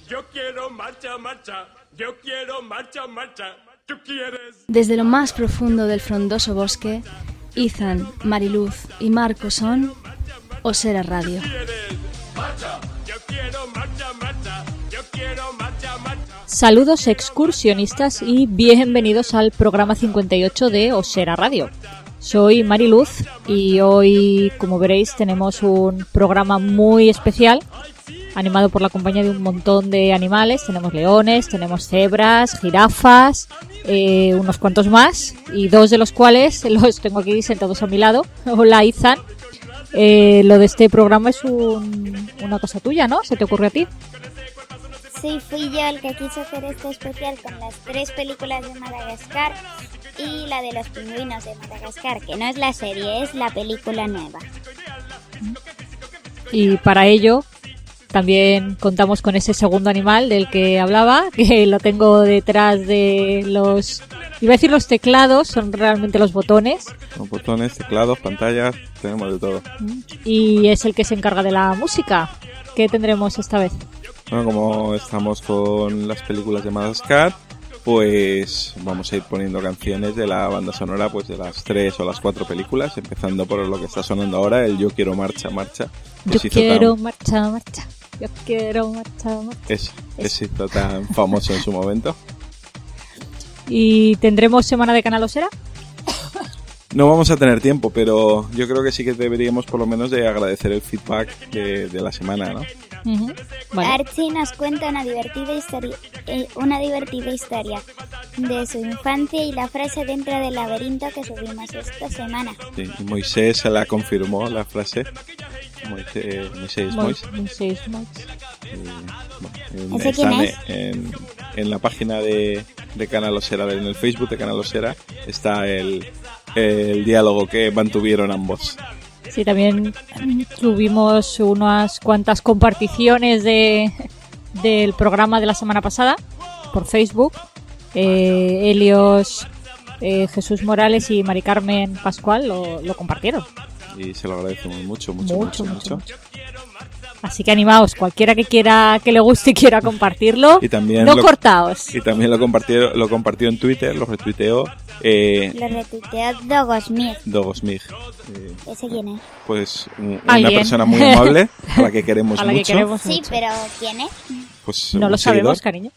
Yo quiero marcha, marcha. Yo quiero marcha, marcha. ¿Tú quieres? Desde lo más profundo del frondoso bosque, Ethan, Mariluz y Marco son Osera Radio. Yo quiero marcha, marcha. Yo quiero marcha, marcha. Saludos excursionistas y bienvenidos al programa 58 de Osera Radio. Soy Mariluz y hoy, como veréis, tenemos un programa muy especial animado por la compañía de un montón de animales. Tenemos leones, tenemos cebras, jirafas, unos cuantos más, y dos de los cuales los tengo aquí sentados a mi lado. Hola, Ethan. Lo de este programa es una cosa tuya, ¿no? ¿Se te ocurre a ti? Sí, fui yo el que quiso hacer este especial con las 3 películas de Madagascar y la de los pingüinos de Madagascar, que no es la serie, es la película nueva. Y para ello también contamos con ese segundo animal del que hablaba, que lo tengo detrás de los... iba a decir los teclados, son realmente los botones. Los botones, teclados, pantallas, tenemos de todo. Y es el que se encarga de la música. ¿Qué tendremos esta vez? Bueno, como estamos con las películas de Madagascar, pues vamos a ir poniendo canciones de la banda sonora, pues de las 3 o las 4 películas, empezando por lo que está sonando ahora, el Yo quiero marcha, marcha. Yo quiero marcha, marcha. Yo quiero marcha, marcha. Eso, que se hizo tan famoso en su momento. ¿Y tendremos semana de Canal Osera? No vamos a tener tiempo, pero yo creo que sí que deberíamos por lo menos de agradecer el feedback de la semana, ¿no? Uh-huh. Vale. Archie nos cuenta una divertida historia de su infancia y la frase dentro del laberinto que subimos esta semana. Sí, y Moisés se la confirmó, la frase. Moisés. ¿Ese quién es? En la página de Canal Osera, en el Facebook de Canal Osera, está el diálogo que mantuvieron ambos. Sí, también tuvimos unas cuantas comparticiones del programa de la semana pasada por Facebook. Helios, Jesús Morales y Mari Carmen Pascual lo compartieron. Y se lo agradecemos mucho. Así que animaos, cualquiera que le guste y quiera compartirlo, y también no cortaos. Y también lo compartió en Twitter, lo retuiteó. Lo retuiteó Dogosmig. ¿Ese quién es? Pues una persona muy amable, a la que queremos mucho. Sí, pero ¿quién es? Pues no lo sabemos, cariño.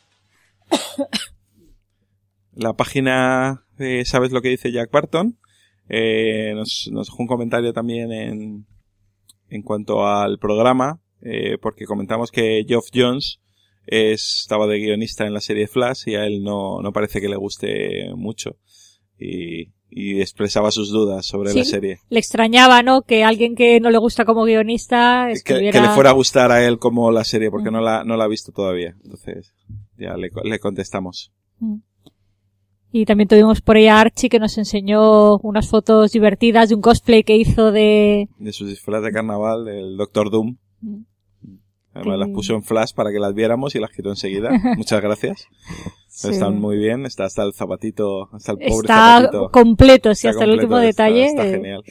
La página ¿Sabes lo que dice Jack Barton? Nos dejó un comentario también en cuanto al programa, porque comentamos que Geoff Johns estaba de guionista en la serie Flash y a él no parece que le guste mucho y expresaba sus dudas sobre la serie. Le extrañaba, ¿no? Que alguien que no le gusta como guionista escribiera... que le fuera a gustar a él como la serie, porque no la ha visto todavía. Entonces ya le contestamos. Y también tuvimos por ahí a Archie, que nos enseñó unas fotos divertidas de un cosplay que hizo de su disfraz de carnaval, del Doctor Doom. Además las puso en flash para que las viéramos y las quitó enseguida. Muchas gracias. Sí. Están muy bien, está hasta el zapatito, hasta el pobre zapatito. Está completo, sí, hasta el último detalle. Está genial.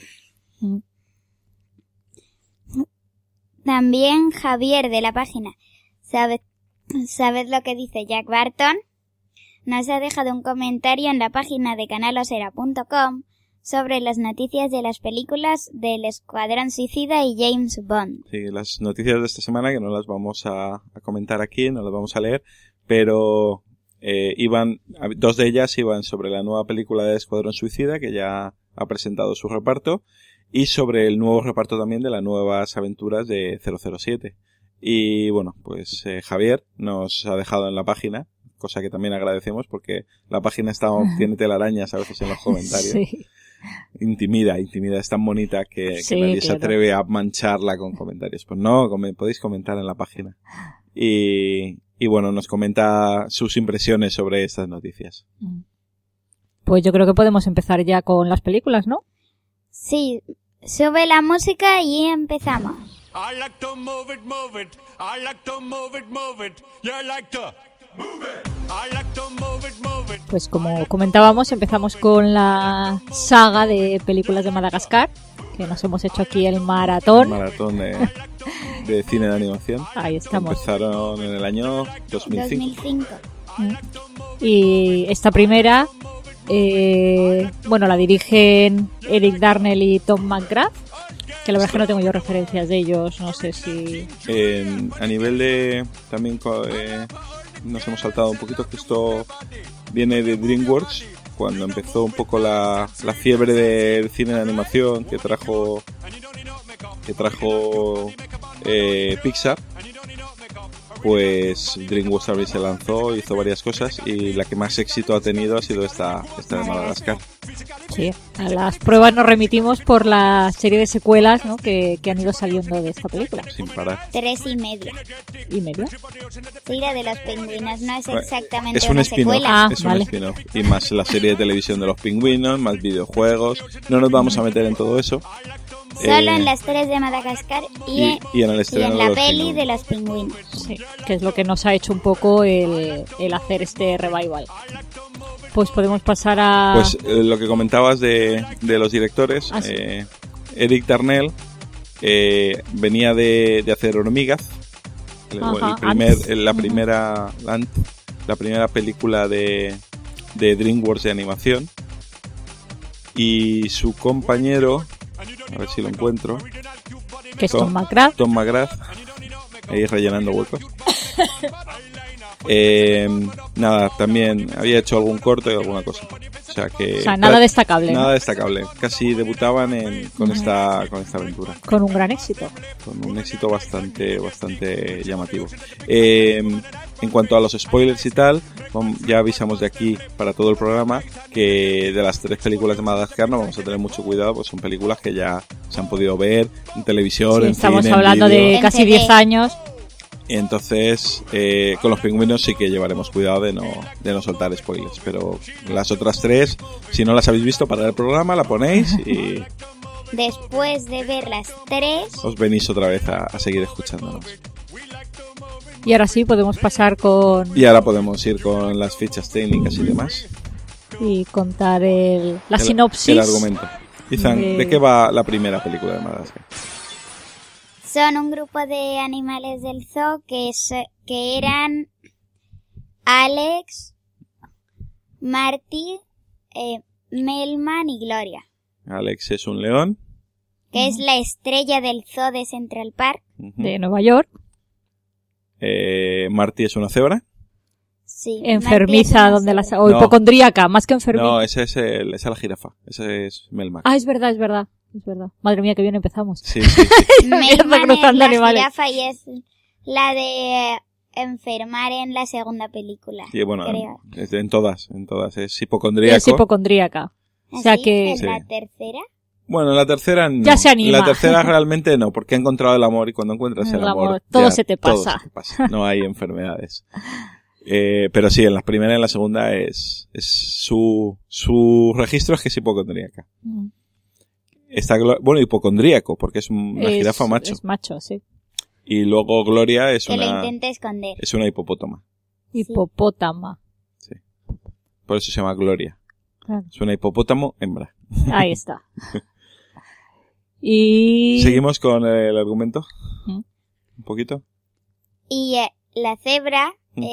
También Javier de la página ¿Sabes lo que dice Jack Barton? Nos ha dejado un comentario en la página de canalosera.com sobre las noticias de las películas del Escuadrón Suicida y James Bond. Sí, las noticias de esta semana, que no las vamos a comentar aquí, no las vamos a leer, pero dos de ellas iban sobre la nueva película de Escuadrón Suicida, que ya ha presentado su reparto, y sobre el nuevo reparto también de las nuevas aventuras de 007. Y bueno, pues Javier nos ha dejado en la página, cosa que también agradecemos porque la página tiene telarañas a veces en los comentarios. Sí. Intimida, es tan bonita que nadie se atreve a mancharla con comentarios. Pues no, podéis comentar en la página. Y bueno, nos comenta sus impresiones sobre estas noticias. Pues yo creo que podemos empezar ya con las películas, ¿no? Sí, sube la música y empezamos. I like to move it, move it. I like to move it, move it. You like to move it. I like to move it, move it. Pues como comentábamos, empezamos con la saga de películas de Madagascar, que nos hemos hecho aquí el maratón. de cine de animación. Ahí estamos. Empezaron en el año 2005. Y esta primera, la dirigen Eric Darnell y Tom McGrath, que la verdad es que no tengo yo referencias de ellos, no sé si... A nivel de... También nos hemos saltado un poquito, que esto viene de DreamWorks, cuando empezó un poco la fiebre del cine de animación que trajo Pixar. Pues DreamWorks también se lanzó, hizo varias cosas y la que más éxito ha tenido ha sido esta de Madagascar. Sí, a las pruebas nos remitimos por la serie de secuelas, ¿no? que han ido saliendo de esta película. Sin parar. 3,5. ¿Y media? Sí, la de los pingüinos no es exactamente es un una spin-off, secuela. es un spin-off. Y más la serie de televisión de los pingüinos, más videojuegos. No nos vamos a meter en todo eso. Solo en las 3 de Madagascar y en el estreno en la de los peli pingüinos. de los pingüinos. Sí, que es lo que nos ha hecho un poco el hacer este revival. Pues podemos pasar a... Pues lo que comentabas de los directores, Ah, sí. Eric Darnell venía de hacer Hormigas, Ajá, la primera película de DreamWorks de animación, y su compañero, a ver si lo encuentro, que es Tom McGrath. Tom McGrath, ahí rellenando huecos. Nada, también había hecho algún corto y alguna cosa. O sea, nada destacable. Nada ¿no? destacable. Casi debutaban con esta aventura. Con un gran éxito. Con un éxito bastante llamativo. En cuanto a los spoilers y tal, ya avisamos de aquí para todo el programa que de las 3 películas de Madagascar no vamos a tener mucho cuidado, pues son películas que ya se han podido ver en televisión, Sí, en estamos cine, hablando en vídeo. de casi 10 años. Entonces, con los pingüinos sí que llevaremos cuidado de no soltar spoilers. Pero las otras 3, si no las habéis visto, para el programa la ponéis y Después de ver las 3, os venís otra vez a seguir escuchándonos. Y ahora sí, podemos pasar Y ahora podemos ir con las fichas técnicas y demás. y contar la sinopsis. El argumento. Ethan, ¿de qué va la primera película de Madagascar? son un grupo de animales del zoo que eran Alex, Marty, Melman y Gloria, Alex es un león. que es la estrella del zoo de Central Park. de Nueva York. Marty es una cebra. Sí, Enfermiza, Marty es una o cebra. hipocondríaca, más que enfermiza. No, esa es la jirafa. Esa es Melman. Es verdad. Es verdad. Madre mía, que bien empezamos. Sí. Melman es cruzando la animales. jirafa y es la de enfermar en la segunda película. Y bueno, creo. en todas. Es hipocondríaco. Es hipocondríaca. O sea ¿Así? que... ¿Es Sí. la tercera? Bueno, la tercera no. Ya se anima. La tercera realmente no, porque ha encontrado el amor y cuando encuentras el amor todo ya se te todo pasa. se te pasa. No hay enfermedades. Pero sí, en la primera y en la segunda es su registro es que es hipocondríaca. Hipocondríaco, porque es una jirafa macho. Es macho, sí. Y luego Gloria es Que lo una intenta esconder. es una hipopótama. Hipopótama. Sí. Por eso se llama Gloria. Claro. Es una hipopótamo hembra. Ahí está. Y... Seguimos con el argumento. ¿Mm? Un poquito. Y la cebra,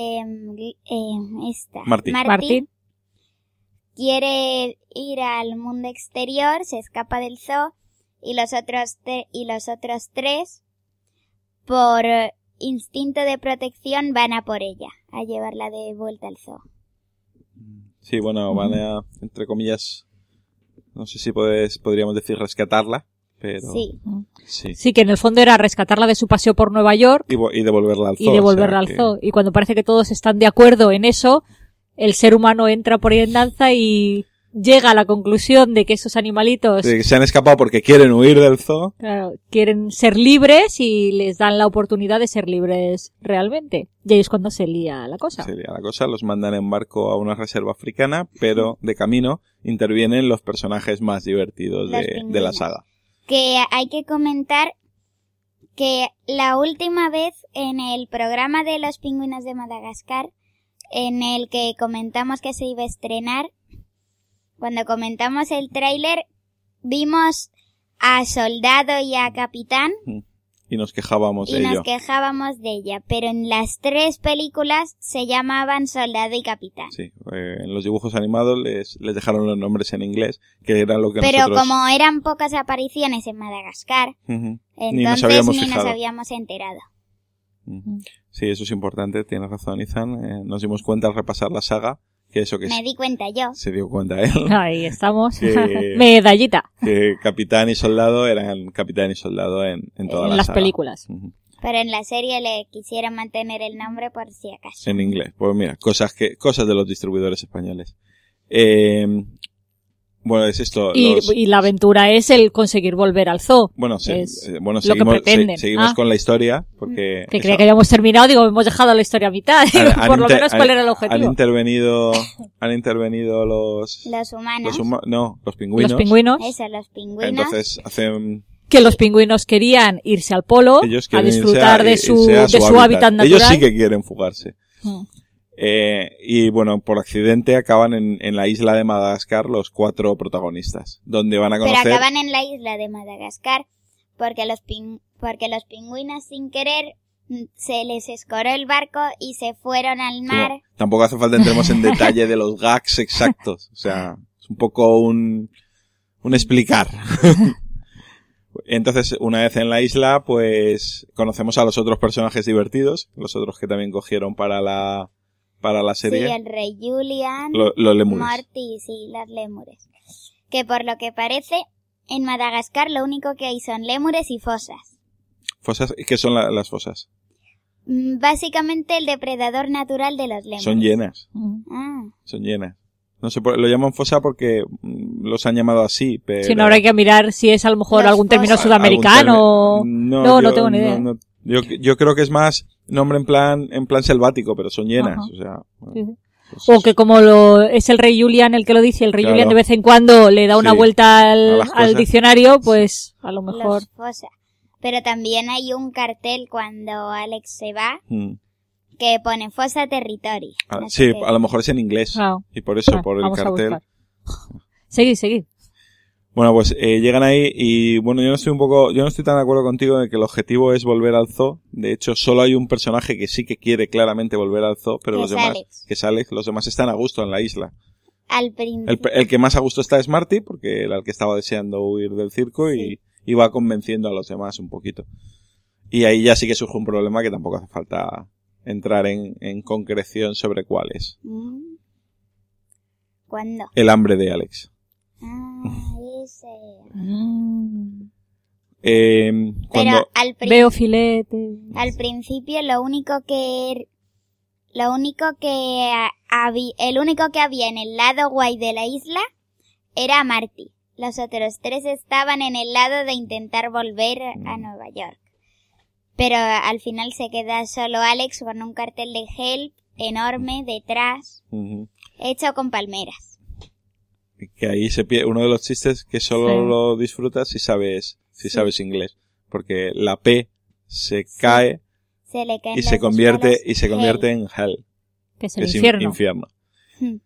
Marty. Martín. quiere ir al mundo exterior, se escapa del zoo y los otros 3, por instinto de protección, van a por ella, a llevarla de vuelta al zoo. Sí, bueno, van a, entre comillas, no sé si podríamos decir rescatarla, pero Sí. sí. Sí, que en el fondo era rescatarla de su paseo por Nueva York Y devolverla al zoo. y devolverla al zoo. Y cuando parece que todos están de acuerdo en eso, el ser humano entra por ahí en danza y llega a la conclusión de que esos animalitos que se han escapado porque quieren huir del zoo. claro, quieren ser libres y les dan la oportunidad de ser libres realmente. Y ahí es cuando se lía la cosa. Sería la cosa, los mandan en barco a una reserva africana, pero de camino intervienen los personajes más divertidos Los de la pingüinos. saga. Que hay que comentar que la última vez en el programa de los pingüinos de Madagascar, en el que comentamos que se iba a estrenar, cuando comentamos el tráiler, vimos a Soldado y a Capitán. y nos quejábamos de y nos ello. quejábamos de ella, pero en las 3 películas se llamaban Soldado y Capitán. Sí, en los dibujos animados les dejaron los nombres en inglés, que era lo que Pero nosotros... como eran pocas apariciones en Madagascar, Ujú. entonces ni nos habíamos enterado. Ujú. Sí, eso es importante, tienes razón, Ethan. Nos dimos cuenta al repasar la saga, que eso que Me di cuenta yo. se dio cuenta él, Ahí estamos. Que- Medallita que capitán y soldado eran capitán y soldado en toda en la las saga. películas. Ujú. Pero en la serie le quisieron mantener el nombre por si acaso. En inglés. Pues mira, cosas de los distribuidores españoles. Bueno, es esto. Y la aventura es el conseguir volver al zoo. Bueno, es bueno, lo que pretenden. seguimos Ah. con la historia, porque... Que eso, creía que habíamos terminado, digo, hemos dejado la historia a mitad. Por lo menos, ¿cuál era el objetivo? Han intervenido los Los humanos. los pingüinos. Los pingüinos. Eso, los pingüinos. Entonces hacen... Que los pingüinos querían irse al polo Ellos a quieren disfrutar de irse su hábitat natural. Ellos sí que quieren fugarse. Mm. Y bueno, por accidente acaban en la isla de Madagascar los 4 protagonistas, donde van a Pero conocer... acaban en la isla de Madagascar porque los pingüinos sin querer se les escoró el barco y se fueron al mar. Como, tampoco hace falta entremos en detalle de los gags exactos. O sea, es un poco un explicar. Entonces, una vez en la isla, pues conocemos a los otros personajes divertidos, los otros que también cogieron para la serie. Sí, el rey Julian, Los lémures. Morty, sí, los lémures. Que por lo que parece, en Madagascar lo único que hay son lémures y fosas. ¿Fosas? ¿Qué son las fosas? Básicamente el depredador natural de los lémures. Son llenas. Ah. Son llenas. No sé, lo llaman fosa porque los han llamado así, pero... Si no, ahora hay que mirar si es a lo mejor Los algún término fosas. sudamericano. No tengo ni idea. Yo creo que es más nombre en plan selvático, pero son llenas. Ajá. O sea, Sí, sí. pues O que como es el rey Julian el que lo dice, el rey Claro. Julian de vez en cuando le da una Sí, vuelta a al las cosas. diccionario, pues a lo mejor... Los fosas. Pero también hay un cartel cuando Alex se va que pone Fosa Territory. No sé sí, qué. a lo mejor es en inglés. Claro. Y por eso, Ah, por el vamos a cartel. buscar. Seguid. Bueno, pues llegan ahí y bueno, yo no estoy tan de acuerdo contigo de que el objetivo es volver al zoo. De hecho, solo hay un personaje que sí que quiere claramente volver al zoo, pero Que los es demás, Alex. que es Alex, los demás están a gusto en la isla. Al principio. El que más a gusto está es Marty, porque era el que estaba deseando huir del circo y va convenciendo a los demás un poquito. Y ahí ya sí que surge un problema que tampoco hace falta entrar en concreción sobre cuál es. ¿Cuándo? El hambre de Alex. Ah, ese. Cuando Pero Veo filete. al principio el único que había en el lado guay de la isla era Marty. Los otros 3 estaban en el lado de intentar volver a Nueva York. Pero al final se queda solo Alex con un cartel de Help enorme detrás, Ujú. hecho con palmeras. que ahí uno de los chistes que solo Sí. lo disfrutas si sabes inglés, porque la P se cae Se le caen y las se dos convierte palas. en hell, Que es que el es infierno. infierno. Hmm.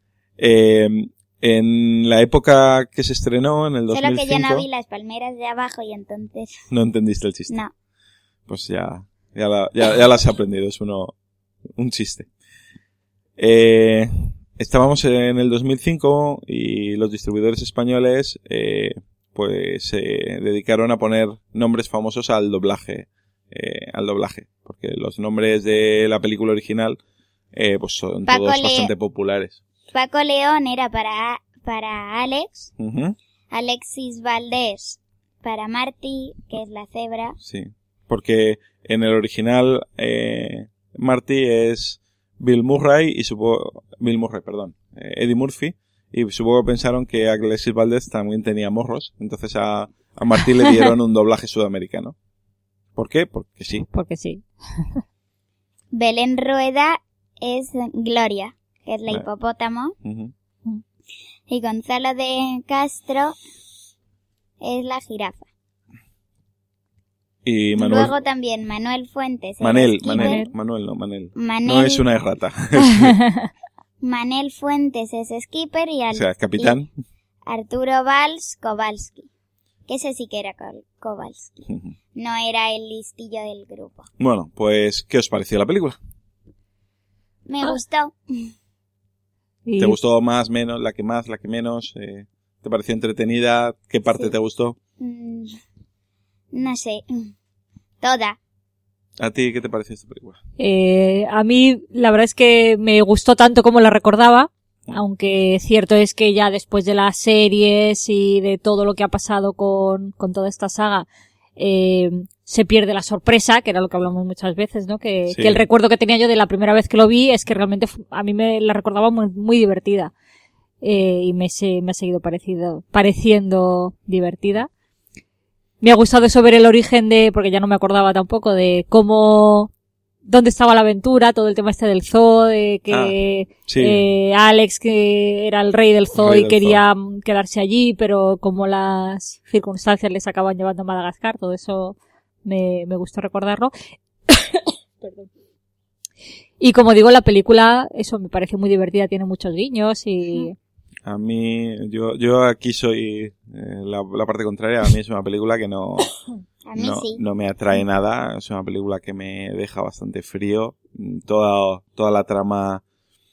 En la época que se estrenó, en el Solo 2005, que yo no vi las palmeras de abajo y entonces no entendiste el chiste. no. Pues ya lo has aprendido, es un chiste. Estábamos en el 2005 y los distribuidores españoles pues se dedicaron a poner nombres famosos al doblaje, porque los nombres de la película original pues son Paco todos bastante populares. Paco León era para Alex, Ujú, Alexis Valdés para Marty, que es la cebra. sí, porque en el original Marty es Eddie Murphy, y supongo que pensaron que Alexis Valdés también tenía morros, entonces a Marty le dieron un doblaje sudamericano. ¿Por qué? Porque sí. Porque sí. Belén Rueda es Gloria, que es la Vale. hipopótamo, Ujú. y Gonzalo de Castro es la jirafa. Y Manuel, Luego también Manuel Fuentes es Manel. Skipper. Manel. No Manel, es una errata. Manel Fuentes es Skipper y O sea, capitán. Arturo Valls Kowalski. Que ese sí que era Kowalski. No era el listillo del grupo. Bueno, pues, ¿qué os pareció la película? Me gustó. Y ¿Te gustó más, menos, la que menos? ¿Te pareció entretenida? ¿Qué parte Sí. te gustó? No sé. Toda. ¿A ti qué te pareció esta película? A mí la verdad es que me gustó tanto como la recordaba, aunque cierto es que ya después de las series y de todo lo que ha pasado con toda esta saga, se pierde la sorpresa, que era lo que hablamos muchas veces, ¿no? Que el recuerdo que tenía yo de la primera vez que lo vi es que realmente a mí me la recordaba muy, muy divertida. Y me ha seguido pareciendo divertida. Me ha gustado eso, ver el origen porque ya no me acordaba tampoco de dónde estaba la aventura, todo el tema este del zoo, de que Alex, que era el rey del zoo y quería quedarse allí, pero como las circunstancias les acaban llevando a Madagascar, todo eso me gustó recordarlo. Perdón. Y como digo, la película, eso me parece muy divertida, tiene muchos guiños y... A mí, yo aquí soy la parte contraria. A mí es una película que no me atrae nada. Es una película que me deja bastante frío. Toda la trama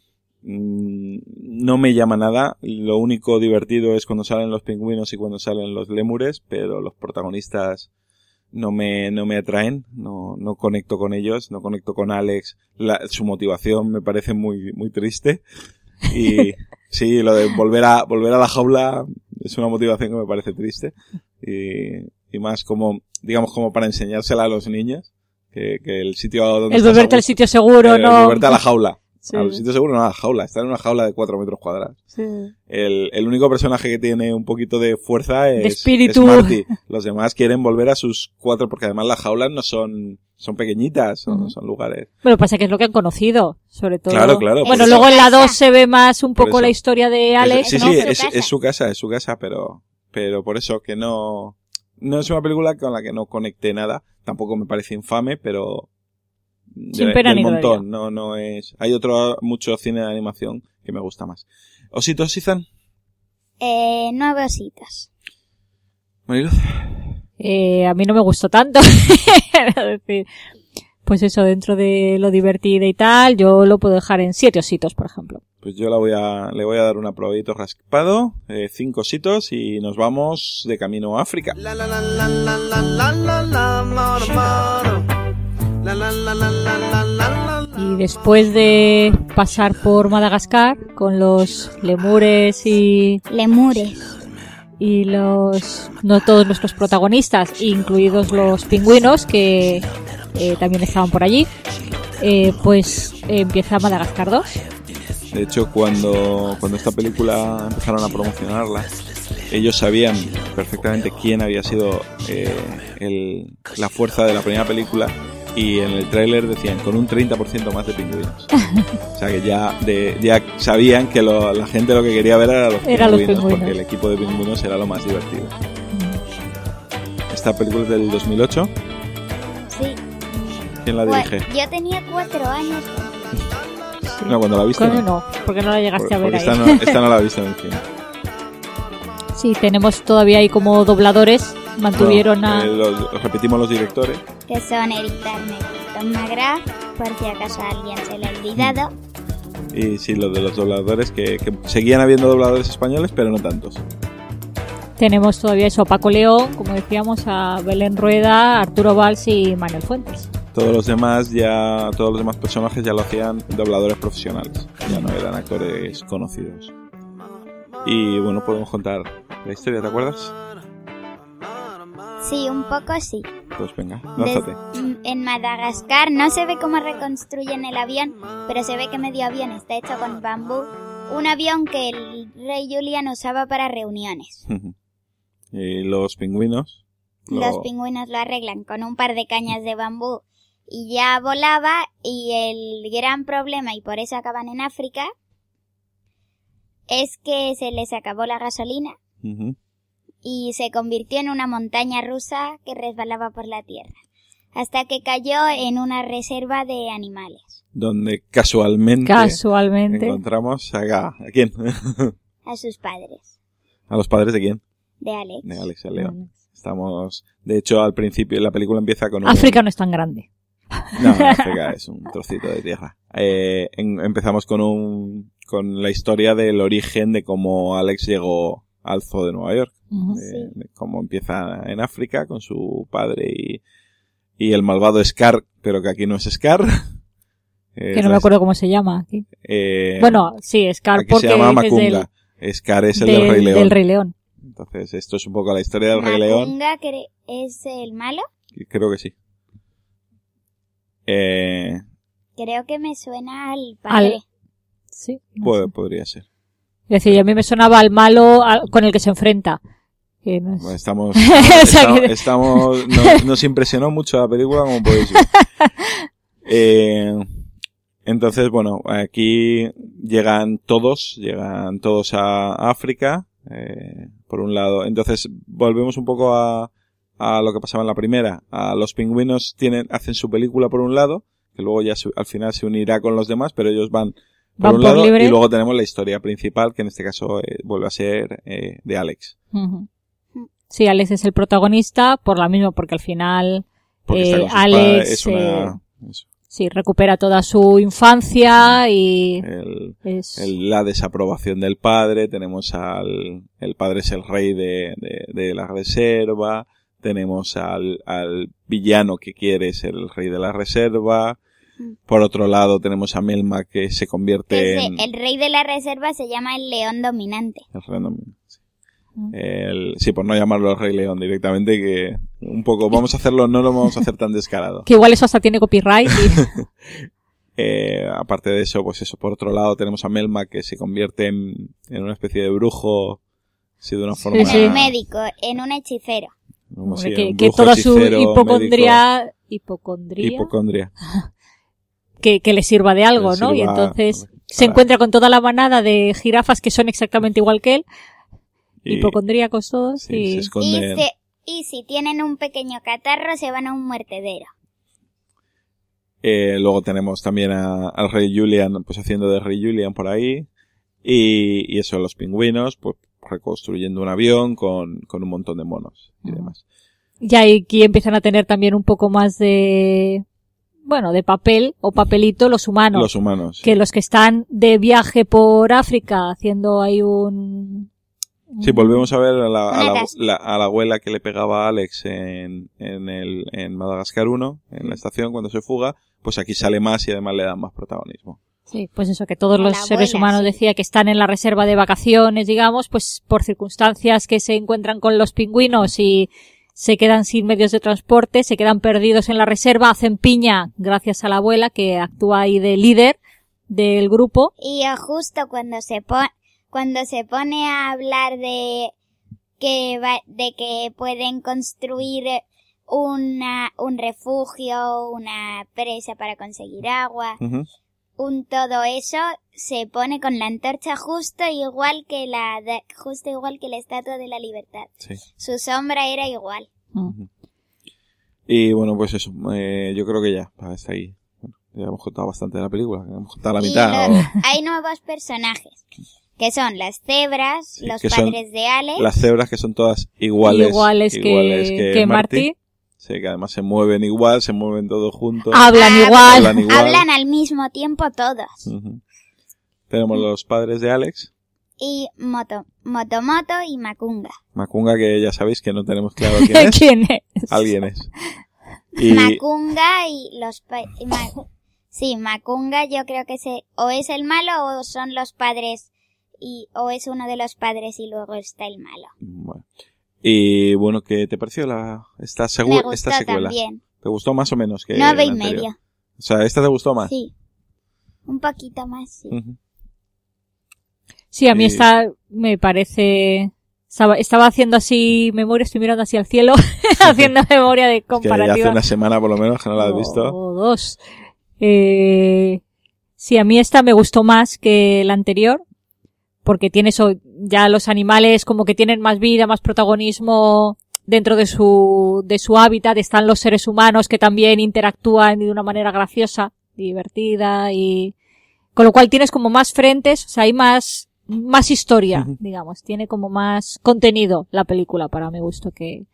no me llama nada. Lo único divertido es cuando salen los pingüinos y cuando salen los lémures, pero los protagonistas no me atraen. No conecto con ellos, no conecto con Alex. Su motivación me parece muy, muy triste. Y sí, lo de volver a la jaula es una motivación que me parece triste. Y más como, digamos, como para enseñársela a los niños. Que el sitio donde el beberte al sitio seguro, ¿no? El beberte a la jaula. Sí. Al sitio seguro, no a la jaula. Está en una jaula de 4 metros cuadrados. Sí. El único personaje que tiene un poquito de fuerza de espíritu. es Marty. Los demás quieren volver a sus 4, porque además las jaulas no son pequeñitas, son lugares. Bueno, pasa que es lo que han conocido, sobre todo. Claro. Bueno, luego en la 2 se ve más un poco la historia de Alex, sí, ¿no? Sí, es su casa, pero por eso que no es una película con la que no conecté nada. Tampoco me parece infame, pero sin pena ni montón, no es. Hay mucho cine de animación que me gusta más. ¿Ositos, Izan? 9 ositos. Mariluz. A mí no me gustó tanto. Es decir, pues eso, dentro de lo divertido y tal, yo lo puedo dejar en 7 ositos, por ejemplo. Pues yo le voy a dar un aprobadito raspado, 5 ositos, y nos vamos de camino a África. Y después de pasar por Madagascar con los lemures y no todos nuestros protagonistas, incluidos los pingüinos que también estaban por allí, pues empieza Madagascar 2. De hecho, cuando esta película empezaron a promocionarla, ellos sabían perfectamente quién había sido la fuerza de la primera película, y en el tráiler decían con un 30% más de pingüinos. O sea que ya sabían que la gente lo que quería ver era los pingüinos, porque el equipo de pingüinos era lo más divertido. Esta película es del 2008. Sí. ¿Quién la dirige? Yo tenía 4 años. No, cuando la viste. No, porque no la llegaste a ver ahí. Esta no la viste en el cine. Sí, tenemos todavía ahí como dobladores. Mantuvieron repetimos los directores. Que son Eric Darner y Tom McGrath, por si acaso a alguien se le ha olvidado. Y sí, los de los dobladores, que seguían habiendo dobladores españoles, pero no tantos. Tenemos todavía eso, a Paco León, como decíamos, a Belén Rueda, Arturo Valls y Manuel Fuentes. Todos los demás personajes ya lo hacían dobladores profesionales, ya no eran actores conocidos. Y bueno, podemos contar la historia, ¿te acuerdas? Sí, un poco sí. Pues venga, lánzate. En Madagascar no se ve cómo reconstruyen el avión, pero se ve que medio avión está hecho con bambú. Un avión que el rey Julian usaba para reuniones. Y los pingüinos. Los pingüinos lo arreglan con un par de cañas de bambú y ya volaba. Y el gran problema, y por eso acaban en África, es que se les acabó la gasolina. Y se convirtió en una montaña rusa que resbalaba por la tierra, hasta que cayó en una reserva de animales. Donde casualmente encontramos ¿a quién? A sus padres. ¿A los padres de quién? De Alex. De Alex el león. De hecho, al principio la película empieza con África no es tan grande. No, África es un trocito de tierra. Empezamos con la historia del origen de cómo Alex llegó al zoo de Nueva York. Uh-huh. De cómo empieza en África con su padre y el malvado Scar, pero que aquí no es Scar. Que no me acuerdo cómo se llama aquí. Bueno, sí, Scar aquí porque se llama Macunga. Scar es el del Rey León. Del Rey León. Entonces, esto es un poco la historia del Rey León. ¿Macunga es el malo? Creo que sí. Creo que me suena al padre. Sí. No sé. Podría ser. Es decir, a mí me sonaba al malo con el que se enfrenta. Que no es... Estamos, O sea que- nos impresionó mucho la película, como podéis ver. Entonces, bueno, aquí llegan todos a África, por un lado. Entonces, volvemos un poco a lo que pasaba en la primera. Los pingüinos hacen su película por un lado, que luego ya al final se unirá con los demás, pero ellos van por un lado, libre. y luego tenemos la historia principal, que en este caso vuelve a ser de Alex. Uh-huh. Sí, Alex es el protagonista por la misma, porque al final Porque está con sus Alex padres, sí, recupera toda su infancia y la desaprobación del padre. Tenemos el padre es el rey de la reserva. Tenemos al villano que quiere ser el rey de la reserva. Por otro lado tenemos a Melma, que se convierte en... El rey de la reserva se llama el león dominante. El rey dominante, sí. Sí, por no llamarlo el Rey León directamente, que un poco no lo vamos a hacer tan descarado. Que igual eso hasta tiene copyright. Aparte de eso, pues eso, por otro lado tenemos a Melma, que se convierte en una especie de brujo, sí, de una forma... Sí. En médico, en un hechicero. Como si que un brujo, toda su hechicero, hipocondria que le sirva de algo, ¿no? Y entonces se encuentra con toda la manada de jirafas que son exactamente igual que él. Hipocondríacos todos. Sí, y se esconden. Y si tienen un pequeño catarro se van a un muertedero. Luego tenemos también al Rey Julian, pues haciendo de Rey Julian por ahí. Y eso, los pingüinos, pues reconstruyendo un avión con un montón de monos y demás. Y aquí empiezan a tener también un poco más de papel o papelito los humanos. Los humanos. Que los que están de viaje por África haciendo ahí Sí, volvemos a ver a la abuela que le pegaba a Alex en Madagascar 1, en la estación, cuando se fuga. Pues aquí sale más y además le dan más protagonismo. Sí, pues eso, que todos los abuela, seres humanos sí. decía que están en la reserva de vacaciones, digamos, pues por circunstancias que se encuentran con los pingüinos y se quedan sin medios de transporte, se quedan perdidos en la reserva, hacen piña gracias a la abuela que actúa ahí de líder del grupo. Y justo cuando se pone a hablar de que pueden construir un refugio, una presa para conseguir agua, Uh-huh. todo eso, se pone con la antorcha justo igual que la Estatua de la Libertad. Sí. Su sombra era igual. Y bueno, pues eso, yo creo que ya, hasta ahí. Bueno, ya hemos contado bastante de la película, hemos contado la mitad. Hay nuevos personajes, que son las cebras, Sí, los que son padres de Alex. Las cebras, que son todas iguales que Marty. Sí, que además se mueven igual, se mueven todos juntos. Hablan igual. Hablan al mismo tiempo todos. Uh-huh. Tenemos los padres de Alex. Y Motomoto y Macunga. Macunga, que ya sabéis que no tenemos claro quién es. ¿Quién es? Alguien es. Y Macunga y sí, Macunga yo creo que o es el malo o son los padres o es uno de los padres y luego está el malo. bueno. Y bueno, ¿qué te pareció esta Me gustó secuela? también. ¿Te gustó más o menos que 9 y la anterior? medio. O sea, ¿esta te gustó más? Sí. Un poquito más, sí. Uh-huh. Sí, a mí esta me parece... Estaba haciendo así memoria, estoy mirando hacia el cielo, haciendo memoria de Es que ya comparativa. hace una semana por lo menos que no la has visto. O dos. Sí, a mí esta me gustó más que la anterior, porque tiene eso, ya los animales como que tienen más vida, más protagonismo dentro de su hábitat. Están los seres humanos que también interactúan de una manera graciosa, divertida, y con lo cual tienes como más frentes, o sea, hay más historia, Uh-huh. digamos, tiene como más contenido la película para mi gusto que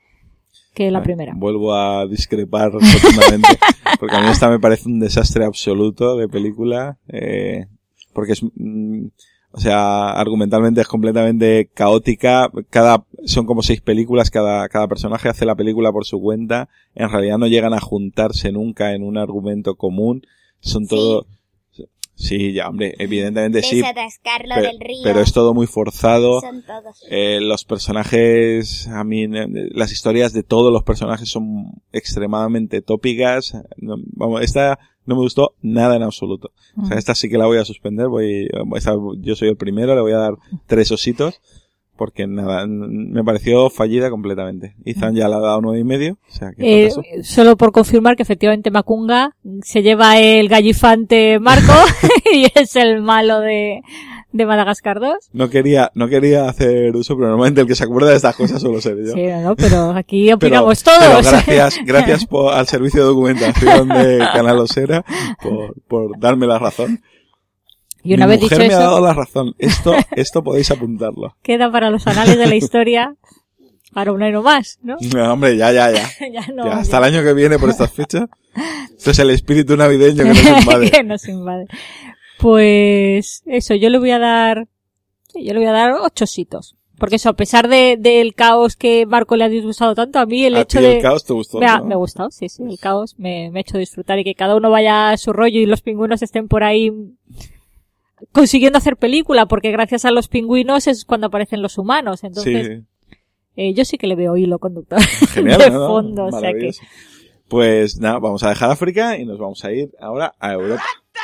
que la primera. Vuelvo a discrepar rotundamente, porque a mí esta me parece un desastre absoluto de película, porque es, o sea, argumentalmente es completamente caótica, son como 6 películas, cada personaje hace la película por su cuenta, en realidad no llegan a juntarse nunca en un argumento común, son todo... Sí, ya, hombre, evidentemente sí. Desatascarlo del río. Pero es todo muy forzado. Son todos. Los personajes, a mí, las historias de todos los personajes son extremadamente tópicas. Vamos, esta no me gustó nada en absoluto. O sea, esta sí que la voy a suspender. Yo soy el primero, le voy a dar 3 ositos. Porque nada, me pareció fallida completamente. Ethan ya le ha dado 9,5. O sea, ¿qué pasó? Solo por confirmar que efectivamente Macunga se lleva el gallifante Marco y es el malo de Madagascar 2. No quería hacer uso, pero normalmente el que se acuerda de estas cosas solo sé yo. Sí, no, pero aquí opinamos todos. Pero gracias al servicio de documentación de Canal Osera por darme la razón. Y una Mi vez mujer dicho me eso, ha dado la razón. Esto podéis apuntarlo. queda para los anales de la historia para un año más, ¿no? No, hombre, ya. Ya no. Ya, hasta el año que viene por estas fechas. Esto es el espíritu navideño que nos invade. Que nos invade. Pues eso, yo le voy a dar 8 ositos. Porque eso, a pesar del caos que Marco le ha disgustado tanto, a mí el hecho de... el caos te gustó, Me ha ¿no? gustado, sí, el caos me ha hecho disfrutar y que cada uno vaya a su rollo y los pingüinos estén por ahí consiguiendo hacer película, porque gracias a los pingüinos es cuando aparecen los humanos. Entonces, Sí. Yo sí que le veo hilo conductor Genial, de ¿no? fondo. O sea que... Maravilloso. Pues nada, vamos a dejar África y nos vamos a ir ahora a Europa.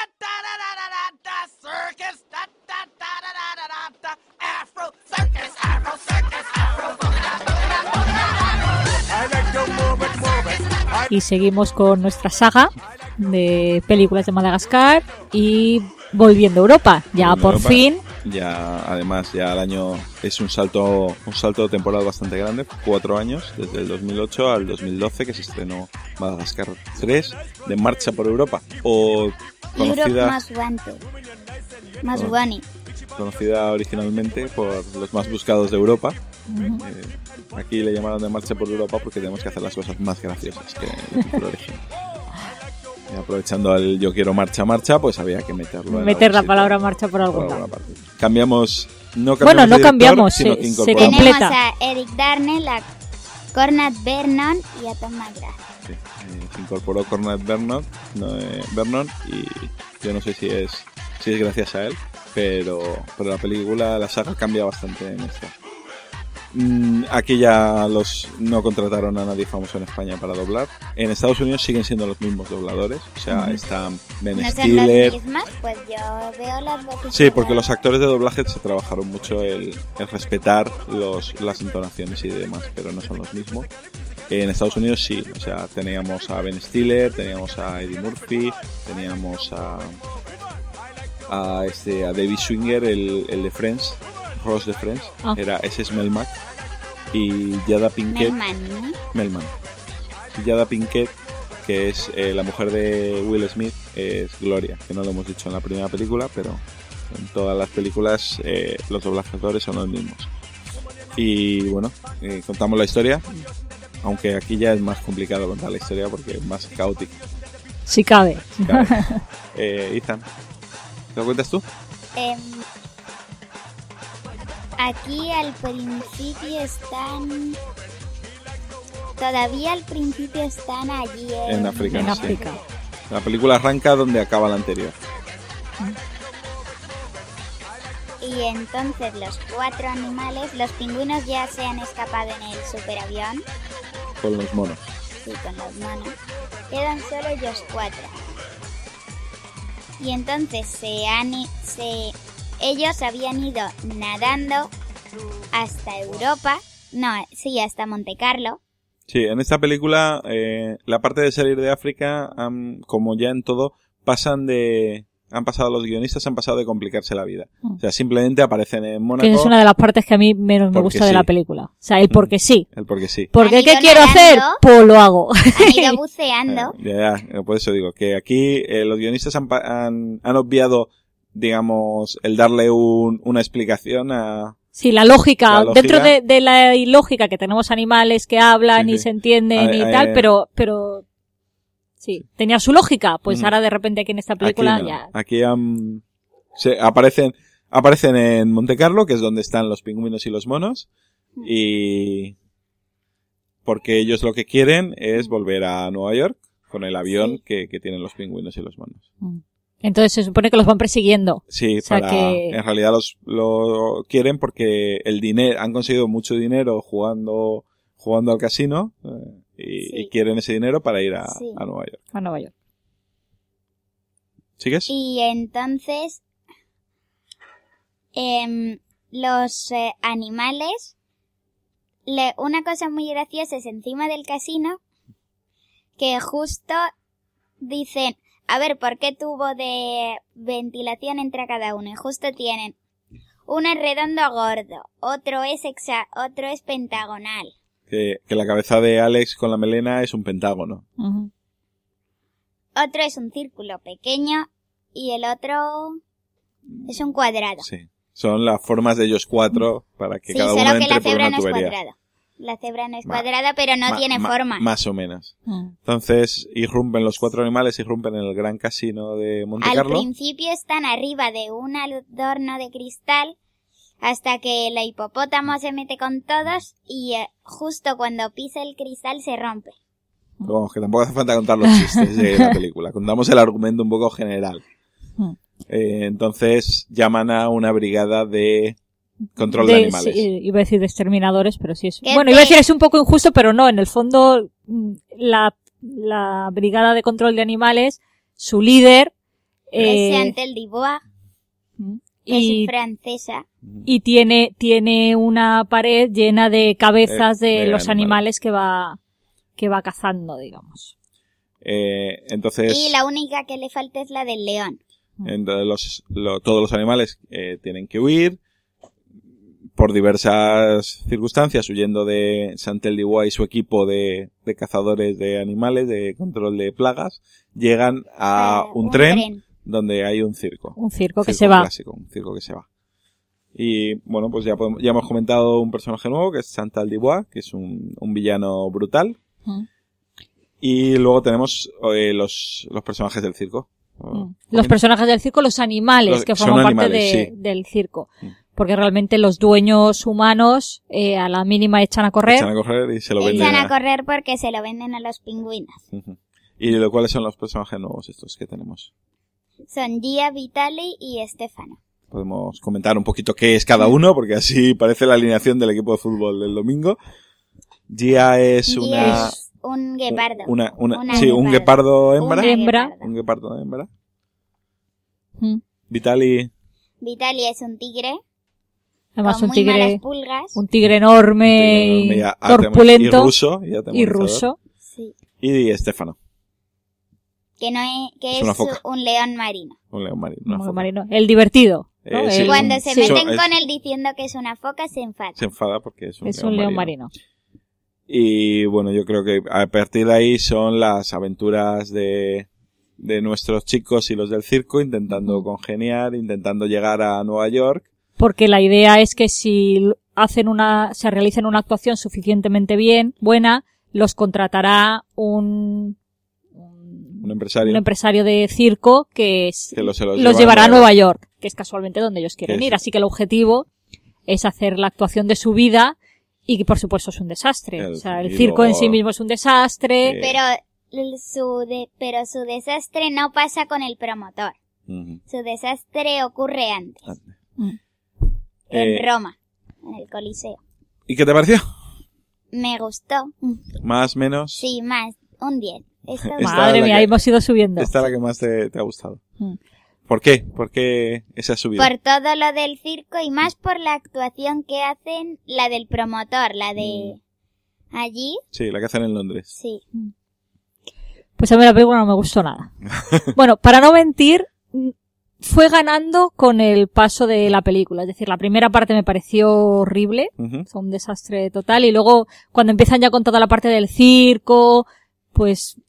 Y seguimos con nuestra saga de películas de Madagascar y volviendo a Europa. Ya Volviendo por a Europa. fin. Ya, además, ya el año es un salto temporal bastante grande, 4 años, desde el 2008 al 2012, que se estrenó Madagascar 3, de Marcha por Europa, o Europe conocida, Most Wanted. conocida originalmente por los más buscados de Europa. Aquí le llamaron de Marcha por Europa porque tenemos que hacer las cosas más graciosas que el título original. Y aprovechando el yo quiero marcha, pues había que meterlo en Meter la algún palabra sitio, marcha por algún por lado. alguna parte. Cambiamos, no Bueno, no de director, cambiamos, sino se que incorporamos. completa. Tenemos a Eric Darnell, a Cornat Vernon y a Tom McGrath. Sí, se incorporó Cornat Vernon y yo no sé si es gracias a él, pero la película, la saga cambia bastante en esto. Aquí ya no contrataron a nadie famoso en España para doblar. En Estados Unidos siguen siendo los mismos dobladores, o sea, están Ben ¿No son Stiller. las mismas? Pues yo veo las voces. Sí, porque los actores de doblaje se trabajaron mucho el respetar las entonaciones y demás, pero no son los mismos. En Estados Unidos sí, o sea, teníamos a Ben Stiller, teníamos a Eddie Murphy, teníamos a David Schwinger, el de Friends, Ross de Friends, ese es Melmac, y Jada Pinkett, Melman. Y Jada Pinkett, que es la mujer de Will Smith, es Gloria, que no lo hemos dicho en la primera película, pero en todas las películas los dobladores son los mismos. Y bueno, contamos la historia, aunque aquí ya es más complicado contar la historia porque es más caótica. Si cabe. Ethan, ¿lo cuentas tú? Aquí al principio están... Todavía al principio están allí En África. En sí. África. La película arranca donde acaba la anterior. Y entonces los 4 animales, los pingüinos ya se han escapado en el superavión. Con los monos. Sí, con los monos. Quedan solo ellos 4. Y entonces ellos habían ido nadando hasta Europa. No, sí, hasta Montecarlo. Sí, en esta película la parte de salir de África, como ya en todo, los guionistas han pasado de complicarse la vida. O sea, simplemente aparecen en Mónaco. Que es una de las partes que a mí menos me Porque gusta de sí. la película. O sea, el porque sí. El porque sí. Porque Han ¿qué ido quiero nadando. hacer? Pues lo hago. Han ido buceando. Por eso digo que aquí los guionistas han obviado, digamos, el darle una explicación a Sí, la lógica. La lógica. Dentro de la ilógica que tenemos animales que hablan Sí, y sí. se entienden y tal, pero sí, tenía su lógica. Pues ahora de repente aquí en esta película Aquí no. ya... Aquí aparecen en Monte Carlo, que es donde están los pingüinos y los monos, y porque ellos lo que quieren es volver a Nueva York con el avión que tienen los pingüinos y los monos. Entonces se supone que los van persiguiendo. Sí, O sea que- en realidad lo quieren porque han conseguido mucho dinero jugando al casino y quieren ese dinero para ir a Nueva York. A Nueva York. ¿Sigues? Y entonces los animales, una cosa muy graciosa es encima del casino que justo dicen, a ver, ¿por qué tubo de ventilación entra cada uno? Y justo tienen, uno es redondo gordo, otro es pentagonal. Que la cabeza de Alex con la melena es un pentágono. Ujú. Otro es un círculo pequeño y el otro es un cuadrado. Sí. Son las formas de ellos cuatro para que Sí, cada uno solo que entre la por cebra una no es tubería. cuadrada. La cebra no es cuadrada, pero no tiene forma. Más o menos. Mm. Entonces, los cuatro animales irrumpen en el gran casino de Monte Al Carlo. principio están arriba de un adorno de cristal hasta que el hipopótamo se mete con todos y justo cuando pisa el cristal se rompe. Vamos, que tampoco hace falta contar los chistes de la película. Contamos el argumento un poco general. Entonces, llaman a una brigada de control de animales. Sí, iba a decir de exterminadores, pero sí es... ¿Qué Bueno, iba a decir es un poco injusto, pero no. En el fondo, la brigada de control de animales, su líder... Es Chantal Dubois, y es francesa. y tiene una pared llena de cabezas de de los animales. animales que va cazando, digamos. Entonces, Y la única que le falta es la del león. entonces todos los animales tienen que huir por diversas circunstancias, huyendo de Chantal Dubois y su equipo de cazadores de animales, de control de plagas. Llegan a un tren donde hay un circo. Un circo que se va. Clásico, un circo que se va. Y bueno, pues ya hemos comentado un personaje nuevo que es Chantal Dubois, que es un villano brutal. Y luego tenemos los personajes del circo. Los personajes del circo, los animales que son forman parte animales, sí. del circo. Porque realmente los dueños humanos a la mínima echan a correr. Echan a correr y se lo venden. Echan a correr porque se lo venden a los pingüinos. Ujú. ¿Y cuáles son los personajes nuevos estos que tenemos? Son Gia, Vitali y Stefano. Podemos comentar un poquito qué es cada uno, porque así parece la alineación del equipo de fútbol del domingo. Gia es Gia es un guepardo. un guepardo hembra. Un guepardo hembra. Vitali es un tigre. Además con un muy malas tigre, pulgas. un tigre enorme, y corpulento ruso. y ruso. Sí. Y Estefano. Que Es es una foca. un león marino. Un león marino. Un una foca. marino. El divertido. ¿no? Sí, Cuando se sí. meten Es- con él diciendo que es una foca, se enfada. Se enfada porque es un Es un león marino. Y bueno, yo creo que a partir de ahí son las aventuras de nuestros chicos y los del circo intentando congeniar, intentando llegar a Nueva York. Porque la idea es que si se realicen una actuación suficientemente buena, los contratará un empresario de circo que los llevará a Nueva York, que es casualmente donde ellos quieren ir. Así que el objetivo es hacer la actuación de su vida y que por supuesto es un desastre. El circo en sí mismo es un desastre. Pero su desastre no pasa con el promotor. Su desastre ocurre antes. En Roma, en el Coliseo. ¿Y qué te pareció? Me gustó. ¿Más, menos? Sí, más. Un 10. Madre mía, hemos ido subiendo. Esta es la que más te ha gustado. ¿Por qué? ¿Por qué esa subida? Por todo lo del circo y más por la actuación que hacen, la del promotor, la de allí. Sí, la que hacen en Londres. Sí. Pues a mí la película no me gustó nada. Bueno, para no mentir, fue ganando con el paso de la película. Es decir, la primera parte me pareció horrible, fue un desastre total, y luego cuando empiezan ya con toda la parte del circo, pues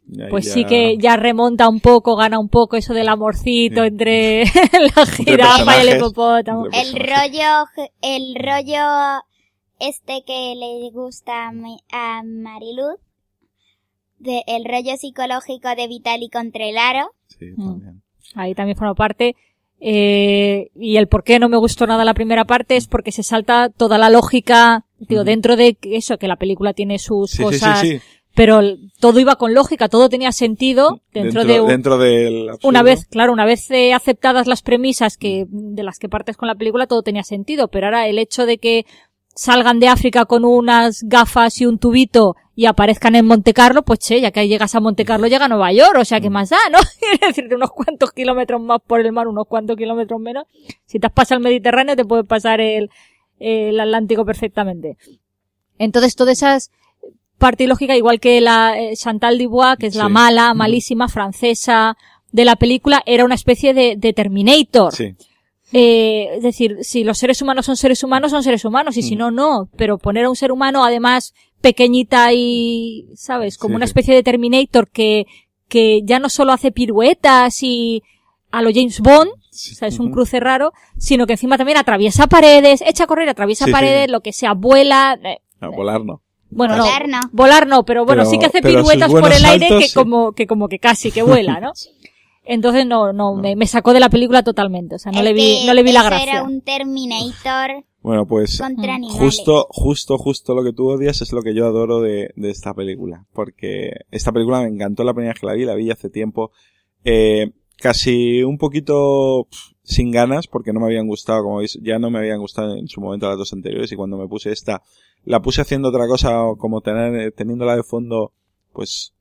Ahí Pues ya- sí que ya remonta un poco, gana un poco eso del amorcito Sí. entre la jirafa y el personajes. hipopótamo. Entre- El rollo este que le gusta a Mariluz, el rollo psicológico de Vitali Contrelaro. Sí, también. Ahí también forma parte. Y el por qué no me gustó nada la primera parte es porque se salta toda la lógica, digo, dentro de eso, que la película tiene sus Sí, cosas, sí. pero todo iba con lógica, todo tenía sentido dentro de dentro del absurdo. una vez aceptadas las premisas de las que partes con la película, todo tenía sentido, pero ahora el hecho de que salgan de África con unas gafas y un tubito y aparezcan en Montecarlo, pues che, ya que llegas a Montecarlo llega a Nueva York, o sea, ¿qué más da, no? Es decir, de unos cuantos kilómetros más por el mar, unos cuantos kilómetros menos. Si te has pasado el Mediterráneo, te puedes pasar el Atlántico perfectamente. Entonces, todas esas parte ilógica, igual que la Chantal Dubois, que es la Sí. mala, malísima, francesa de la película, era una especie de Terminator. Sí. Es decir, si los seres humanos son seres humanos, son seres humanos, y si no, no. Pero poner a un ser humano, además, pequeñita y, ¿sabes? Como Sí, una sí. especie de Terminator que ya no solo hace piruetas y a lo James Bond, o sea, es un cruce raro, sino que encima también atraviesa paredes, echa a correr, atraviesa Sí, sí, paredes, sí. lo que sea, vuela. No, volar no. Bueno, Volar no. Volar no, pero bueno, Pero- sí que hace pero sus piruetas por buenos el aire saltos, que sí. como que casi que vuela, ¿no? Entonces me sacó de la película totalmente, o sea, no le vi la Eso gracia. era un Terminator Bueno, pues contra animales. justo lo que tú odias es lo que yo adoro de esta película. Porque esta película me encantó la primera vez que la vi hace tiempo. Casi un poquito sin ganas, porque no me habían gustado, como veis, ya no me habían gustado en su momento las dos anteriores, y cuando me puse esta, la puse haciendo otra cosa, como teniéndola de fondo, pues,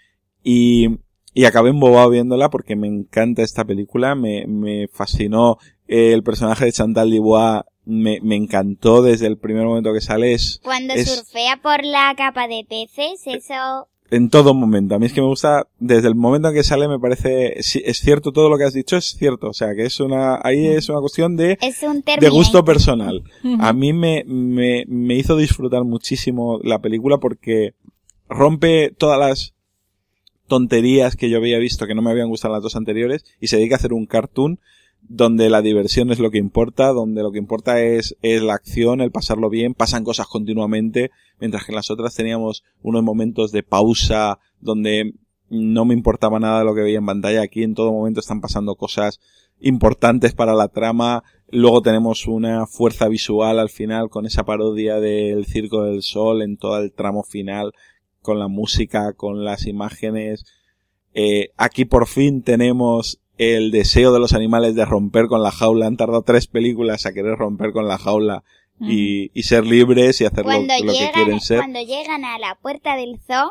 y acabé embobado viéndola porque me encanta esta película, me fascinó el personaje de Chantal Dubois, me encantó desde el primer momento que sale, Cuando es- surfea por la capa de peces, eso... en todo momento. A mí es que me gusta, desde el momento en que sale me parece, sí, es cierto todo lo que has dicho, es cierto, o sea que es ahí es una cuestión de Es un de Terminator. gusto personal. Ujú. A mí me hizo disfrutar muchísimo la película porque rompe todas las tonterías que yo había visto que no me habían gustado en las dos anteriores y se dedica a hacer un cartoon donde la diversión es lo que importa, donde lo que importa es la acción, el pasarlo bien, pasan cosas continuamente, mientras que en las otras teníamos unos momentos de pausa donde no me importaba nada de lo que veía en pantalla. Aquí en todo momento están pasando cosas importantes para la trama. Luego tenemos una fuerza visual al final con esa parodia del Circo del Sol en todo el tramo final, con la música, con las imágenes. Aquí por fin tenemos el deseo de los animales de romper con la jaula. Han tardado 3 películas a querer romper con la jaula y ser libres y hacer lo que quieren ser. Cuando llegan a la puerta del zoo,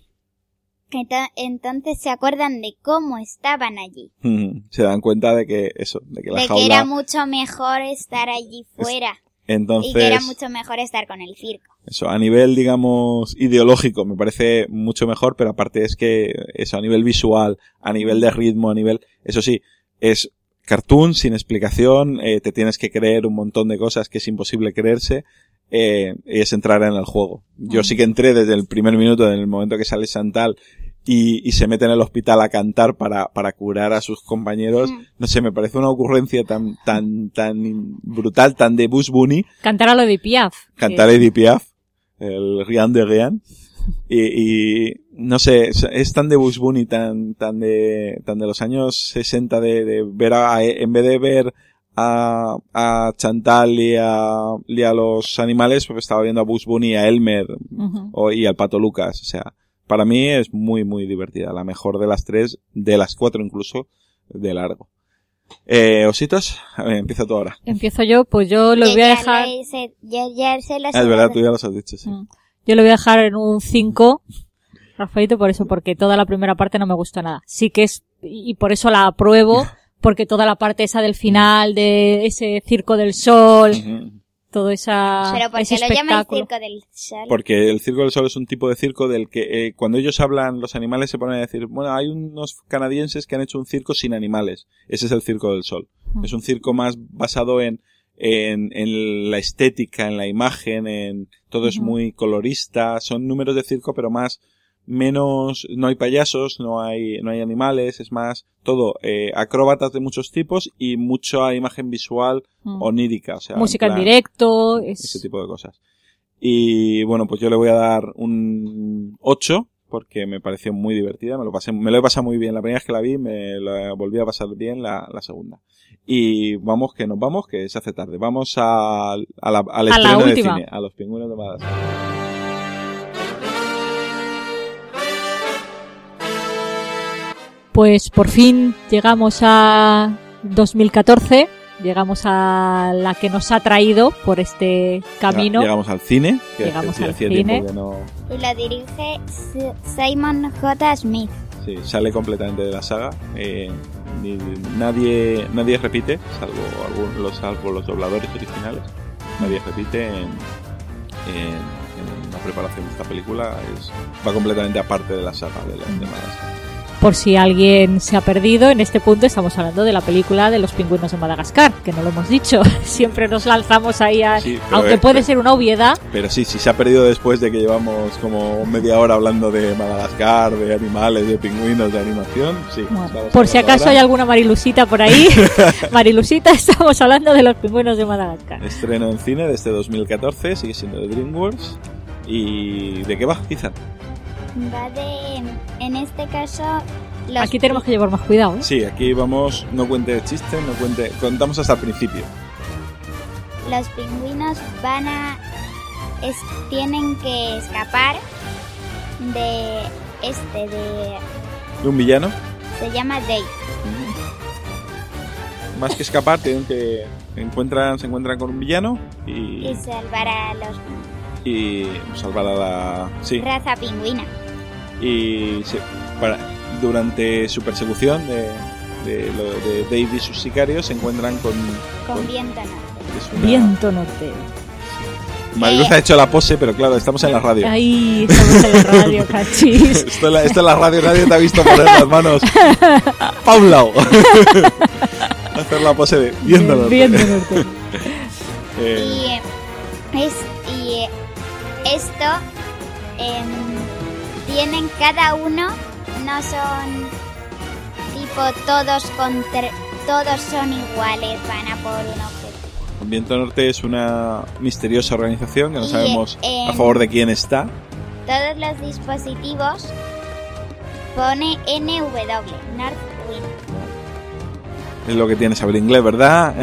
entonces se acuerdan de cómo estaban allí. Se dan cuenta de que la De jaula... que era mucho mejor estar allí fuera. Entonces, Y que era mucho mejor estar con el circo. eso, a nivel, digamos, ideológico me parece mucho mejor, pero aparte es que eso, a nivel visual, a nivel de ritmo, eso sí, es cartoon sin explicación, te tienes que creer un montón de cosas que es imposible creerse, es entrar en el juego. Yo sí que entré desde el primer minuto, en el momento que sale Chantal y se mete en el hospital a cantar para curar a sus compañeros. No sé, me parece una ocurrencia tan brutal, tan de Bugs Bunny. Cantar a lo de Piaf. Cantar Edith Piaf, el Rien de Rien. Y no sé, es tan de Bugs Bunny, tan de los años 60 de ver en vez de ver a Chantal y a los animales, pues estaba viendo a Bugs Bunny, a Elmer y al Pato Lucas. O sea, para mí es muy, muy divertida. La mejor de las 3, de las 4 incluso, de largo. Ositos, a ver, empieza tú ahora. Empiezo yo, pues yo lo voy a dejar... Ya se los Es verdad, tú ya los has dicho, sí. Yo lo voy a dejar en un 5, Rafaelito, por eso, porque toda la primera parte no me gusta nada. Sí que es, y por eso la apruebo, porque toda la parte esa del final, de ese Circo del Sol, todo Pero ¿por ese qué lo llaman espectáculo. Circo del Sol? Porque el Circo del Sol es un tipo de circo del que cuando ellos hablan, los animales se ponen a decir, bueno, hay unos canadienses que han hecho un circo sin animales. Ese es el Circo del Sol. Es un circo más basado en la estética, en la imagen, todo es muy colorista, son números de circo pero más menos, no hay payasos, no hay animales, es más todo acróbatas de muchos tipos y mucha imagen visual onírica, o sea, música en plan, directo, ese tipo de cosas. Y bueno, pues yo le voy a dar un 8 porque me pareció muy divertida, me lo he pasado muy bien la primera vez que la vi, me la volví a pasar bien la segunda. Y vamos, que se hace tarde. Vamos al estreno de cine, a Los Pingüinos de Madagascar. Pues por fin llegamos a 2014, llegamos a la que nos ha traído por este camino. Llegamos al cine, que llegamos al hacía cine. tiempo que no... Y lo dirige Simon J. Smith. Sí, sale completamente de la saga. Nadie repite, salvo los dobladores originales. Nadie repite en la preparación de esta película. Va completamente aparte de la saga de Madagascar. Por si alguien se ha perdido, en este punto estamos hablando de la película de Los Pingüinos de Madagascar, que no lo hemos dicho. Siempre nos lanzamos ahí Sí, aunque puede ser una obviedad. Pero sí, se ha perdido después de que llevamos como media hora hablando de Madagascar, de animales, de pingüinos, de animación. Sí, Bueno, por si acaso hay alguna Marilusita por ahí. Marilusita, estamos hablando de Los Pingüinos de Madagascar. Estreno en cine desde 2014, sigue siendo de DreamWorks. ¿Y de qué va, Ethan? Va en este caso... Aquí tenemos que llevar más cuidado, ¿eh? Sí, aquí vamos, no cuente chistes, contamos hasta el principio. Los pingüinos tienen que escapar de ¿De un villano? se llama Dave. Más que escapar, se encuentran con un villano y salvar a los salvar a la raza pingüina. Y durante su persecución de Dave y sus sicarios se encuentran con Viento Norte. Viento Norte. Mariluz ha hecho la pose, pero claro, estamos en la radio. Ahí estamos en la radio, cachis. Esto es la radio, nadie te ha visto poner las manos pa' un lado. Hacer la pose de Viento Norte. Viento Norte. Y esto tienen cada uno, no son tipo todos son iguales, van a por un objetivo. Viento Norte es una misteriosa organización que no sabemos a favor de quién está. Todos los dispositivos pone NW, Northwind. Es lo que tiene saber inglés, ¿verdad?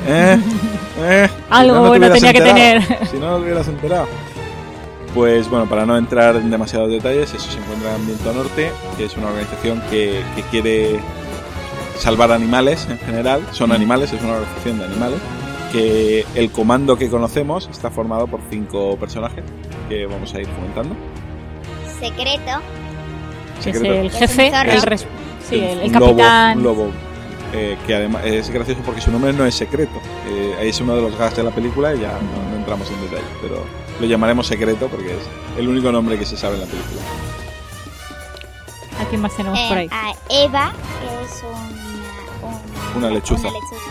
Algo no bueno tenía que tener. Si no lo hubieras enterado. Pues bueno, para no entrar en demasiados detalles, eso se encuentra en Viento Norte, que es una organización que quiere salvar animales en general. Son animales, es una organización de animales. Que el comando que conocemos está formado por 5 personajes que vamos a ir comentando. Secreto. Que es el jefe, el un capitán. Lobo, que además es gracioso porque su nombre no es secreto. Es uno de los gags de la película y ya no entramos en detalle, pero lo llamaremos secreto porque es el único nombre que se sabe en la película. ¿A quién más tenemos por ahí? A Eva, que es una lechuza.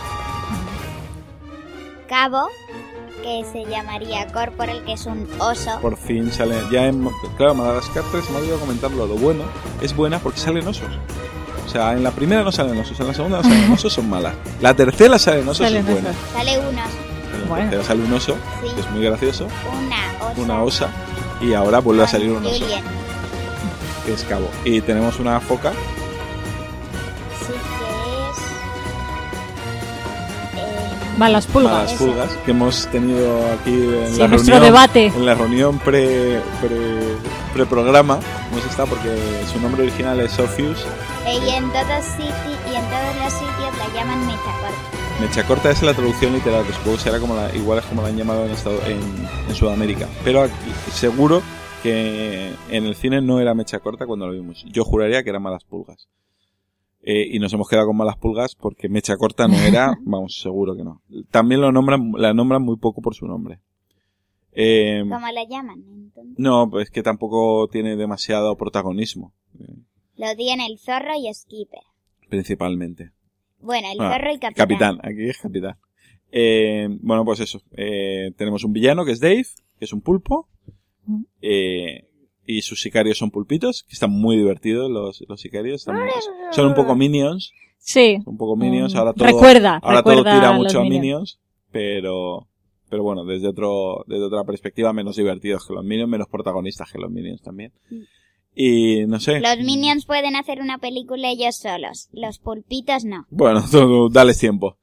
Cabo, que se llamaría Corporal, que es un oso. Por fin sale. Claro, Madagascar 3, se me ha olvidado comentarlo. Lo bueno es buena porque salen osos. O sea, en la primera no salen osos, en la segunda no salen osos, son malas. La tercera salen osos, es buena. Sale un oso. En la tercera sale un oso, que es muy gracioso. Una osa. Y ahora vuelve a salir un oso. Julien. Que es Cabo. Y tenemos una foca. Sí, que es... Malas pulgas. Que hemos tenido aquí en la nuestro reunión, debate. En la reunión pre-programa. Hemos estado porque su nombre original es Sophius. Y en todos los sitios la llaman mechacorta. Mechacorta es la traducción literal, que supongo que será igual es como la han llamado en Sudamérica. Pero aquí, seguro que en el cine no era mechacorta cuando lo vimos. Yo juraría que eran malas pulgas. Y nos hemos quedado con malas pulgas porque mecha corta no era, vamos, seguro que no. También la nombran muy poco por su nombre. ¿Cómo la llaman entonces? No, pues que tampoco tiene demasiado protagonismo. Lo tiene el zorro y Skipper. Principalmente. Bueno, el zorro y capitán. Capitán, aquí es capitán. Bueno, pues eso. Tenemos un villano que es Dave, que es un pulpo. y sus sicarios son pulpitos, que están muy divertidos los sicarios. Son un poco Minions. Sí. Un poco Minions. Ahora todo tira mucho a Minions, pero bueno, desde otra perspectiva menos divertidos que los Minions, menos protagonistas que los Minions también. Y no sé. Los Minions pueden hacer una película ellos solos, los pulpitos no. Bueno, tú dales tiempo.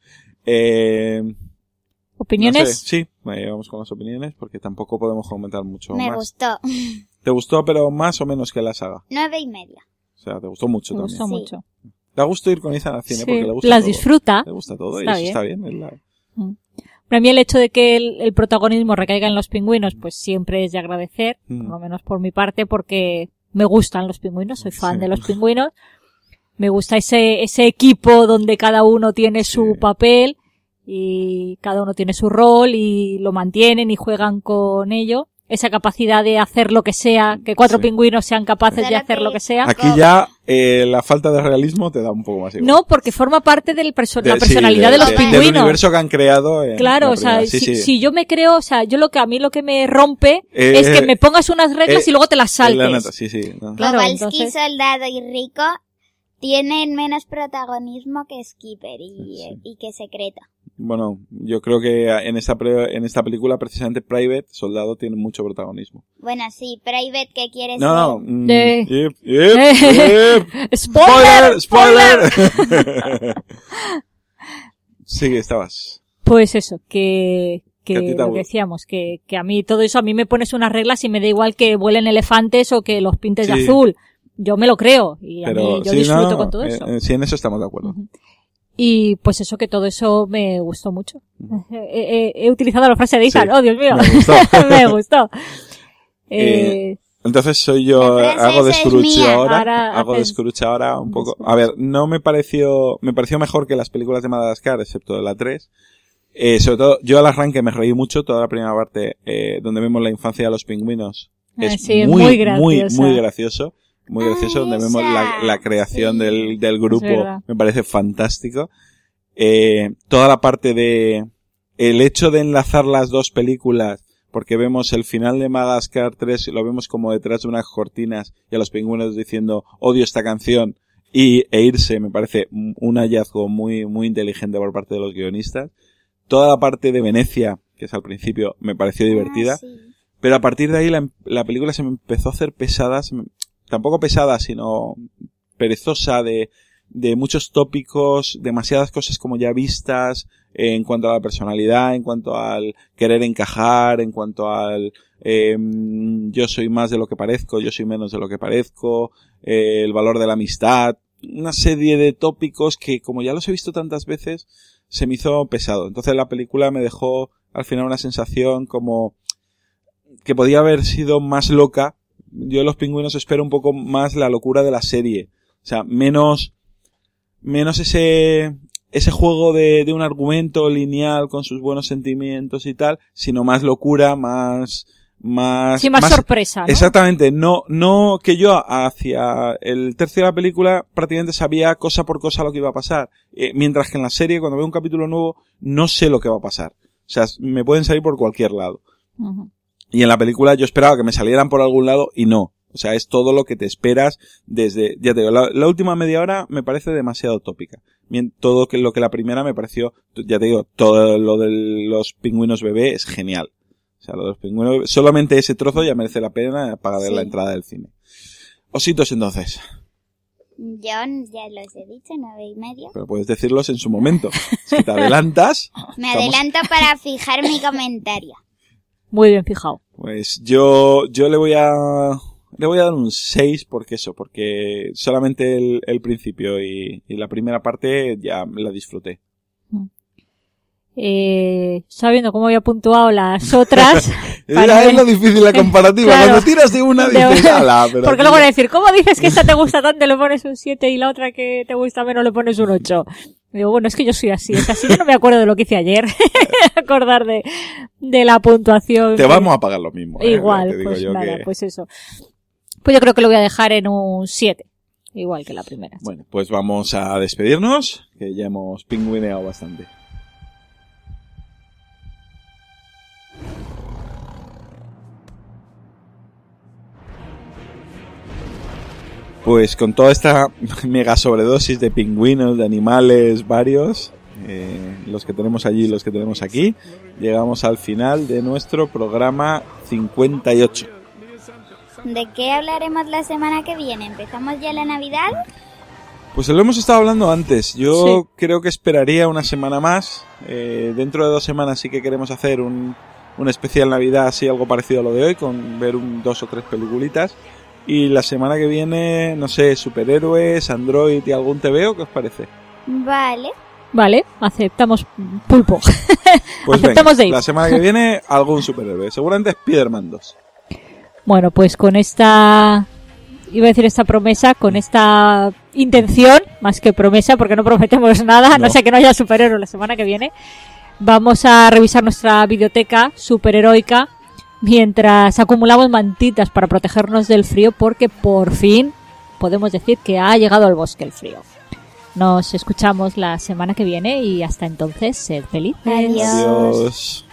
¿Opiniones? No sé, sí, vamos con las opiniones porque tampoco podemos comentar mucho más. Me gustó. ¿Te gustó pero más o menos que la saga? 9,5. O sea, te gustó mucho también. Me gustó mucho. Da gusto ir con Ethan al cine porque le gusta las todo. Disfruta. Le gusta todo Está y eso bien. está bien. Para mí el hecho de que el protagonismo recaiga en los pingüinos, pues siempre es de agradecer, por lo menos por mi parte, porque me gustan los pingüinos, soy fan de los pingüinos. Me gusta ese equipo donde cada uno tiene su papel y cada uno tiene su rol y lo mantienen y juegan con ello. Esa capacidad de hacer lo que sea, que 4 pingüinos sean capaces de hacer lo que sea. Aquí ya la falta de realismo te da un poco más igual. No, porque forma parte de la personalidad de los pingüinos. Del universo que han creado. Claro, o sea, si yo me creo, o sea, a mí lo que me rompe es que me pongas unas reglas y luego te las saltes. No. Claro, Kowalski, entonces... Soldado y Rico tienen menos protagonismo que Skipper y que Secreto. Bueno, yo creo que en esta película precisamente Private, Soldado, tiene mucho protagonismo. Bueno, sí, Private, ¿qué quieres No. ¡Spoiler! Sí, estabas. Pues eso, que lo decíamos, que a mí todo eso, a mí me pones unas reglas y me da igual que vuelen elefantes o que los pintes de azul. Yo me lo creo y yo disfruto con todo eso. Sí, en eso estamos de acuerdo. Y pues eso, que todo eso me gustó mucho. He utilizado la frase de Ethan, oh Dios mío, me gustó. Entonces soy yo, hago de Scrooge ahora un poco. A ver, me pareció mejor que las películas de Madagascar, excepto de la 3. Sobre todo, yo al arranque me reí mucho, toda la primera parte, donde vemos la infancia de los pingüinos. Es muy gracioso. Muy gracioso, donde vemos la creación del grupo, me parece fantástico. Toda la parte el hecho de enlazar las dos películas, porque vemos el final de Madagascar 3, lo vemos como detrás de unas cortinas y a los pingüinos diciendo odio esta canción e irse, me parece un hallazgo muy, muy inteligente por parte de los guionistas. Toda la parte de Venecia, que es al principio, me pareció divertida, pero a partir de ahí la película se me empezó a hacer pesada, tampoco pesada, sino perezosa de muchos tópicos, demasiadas cosas como ya vistas, en cuanto a la personalidad, en cuanto al querer encajar, en cuanto al yo soy más de lo que parezco, yo soy menos de lo que parezco, el valor de la amistad, una serie de tópicos que como ya los he visto tantas veces, se me hizo pesado. Entonces la película me dejó al final una sensación como que podía haber sido más loca. Yo en los pingüinos espero un poco más la locura de la serie. O sea, menos ese juego de un argumento lineal con sus buenos sentimientos y tal, sino más locura, más sorpresa, ¿no? Exactamente. No que yo hacia el tercio de la película prácticamente sabía cosa por cosa lo que iba a pasar. Mientras que en la serie, cuando veo un capítulo nuevo, no sé lo que va a pasar. O sea, me pueden salir por cualquier lado. Uh-huh. Y en la película yo esperaba que me salieran por algún lado y no. O sea, es todo lo que te esperas desde, ya te digo, la última media hora me parece demasiado tópica. Todo lo que la primera me pareció, ya te digo, todo lo de los pingüinos bebé es genial. O sea, lo de los pingüinos, solamente ese trozo ya merece la pena pagar la entrada del cine. Ositos entonces. Yo ya los he dicho, 9,5. Pero puedes decirlos en su momento. Si te adelantas. Me adelanto para fijar mi comentario. Muy bien fijado. Pues yo le voy a dar un 6 porque solamente el principio y la primera parte ya la disfruté. Sabiendo cómo había puntuado las otras. Es lo difícil la comparativa. Claro, cuando tiras de una dices, ala, pero porque luego van a decir, ¿cómo dices que esta te gusta tanto le pones un 7 y la otra que te gusta menos le pones un 8? Digo, bueno, es que yo soy así, es así, yo no me acuerdo de lo que hice ayer, acordar de la puntuación. Te vamos a pagar lo mismo. Igual, pues nada, pues eso. Pues yo creo que lo voy a dejar en un 7, igual que la primera. Bueno, pues vamos a despedirnos, que ya hemos pingüineado bastante. Pues con toda esta mega sobredosis de pingüinos, de animales varios, los que tenemos allí y los que tenemos aquí, llegamos al final de nuestro programa 58. ¿De qué hablaremos la semana que viene? ¿Empezamos ya la Navidad? Pues lo hemos estado hablando antes. Yo Sí. creo que esperaría una semana más. Dentro de 2 semanas sí que queremos hacer un especial Navidad, así algo parecido a lo de hoy, con ver 2 o 3 peliculitas. Y la semana que viene, no sé, superhéroes, Android y algún TVO, ¿qué os parece? Vale. Vale, aceptamos pulpo. Pues Aceptamos venga, Dave. la semana que viene algún superhéroe. Seguramente Spider-Man 2. Bueno, pues con esta... Iba a decir esta promesa, con esta intención, más que promesa, porque no prometemos nada, no sé que no haya superhéroe la semana que viene, vamos a revisar nuestra biblioteca superheroica mientras acumulamos mantitas para protegernos del frío, porque por fin podemos decir que ha llegado al bosque el frío. Nos escuchamos la semana que viene y hasta entonces, sed felices. Adiós. Adiós.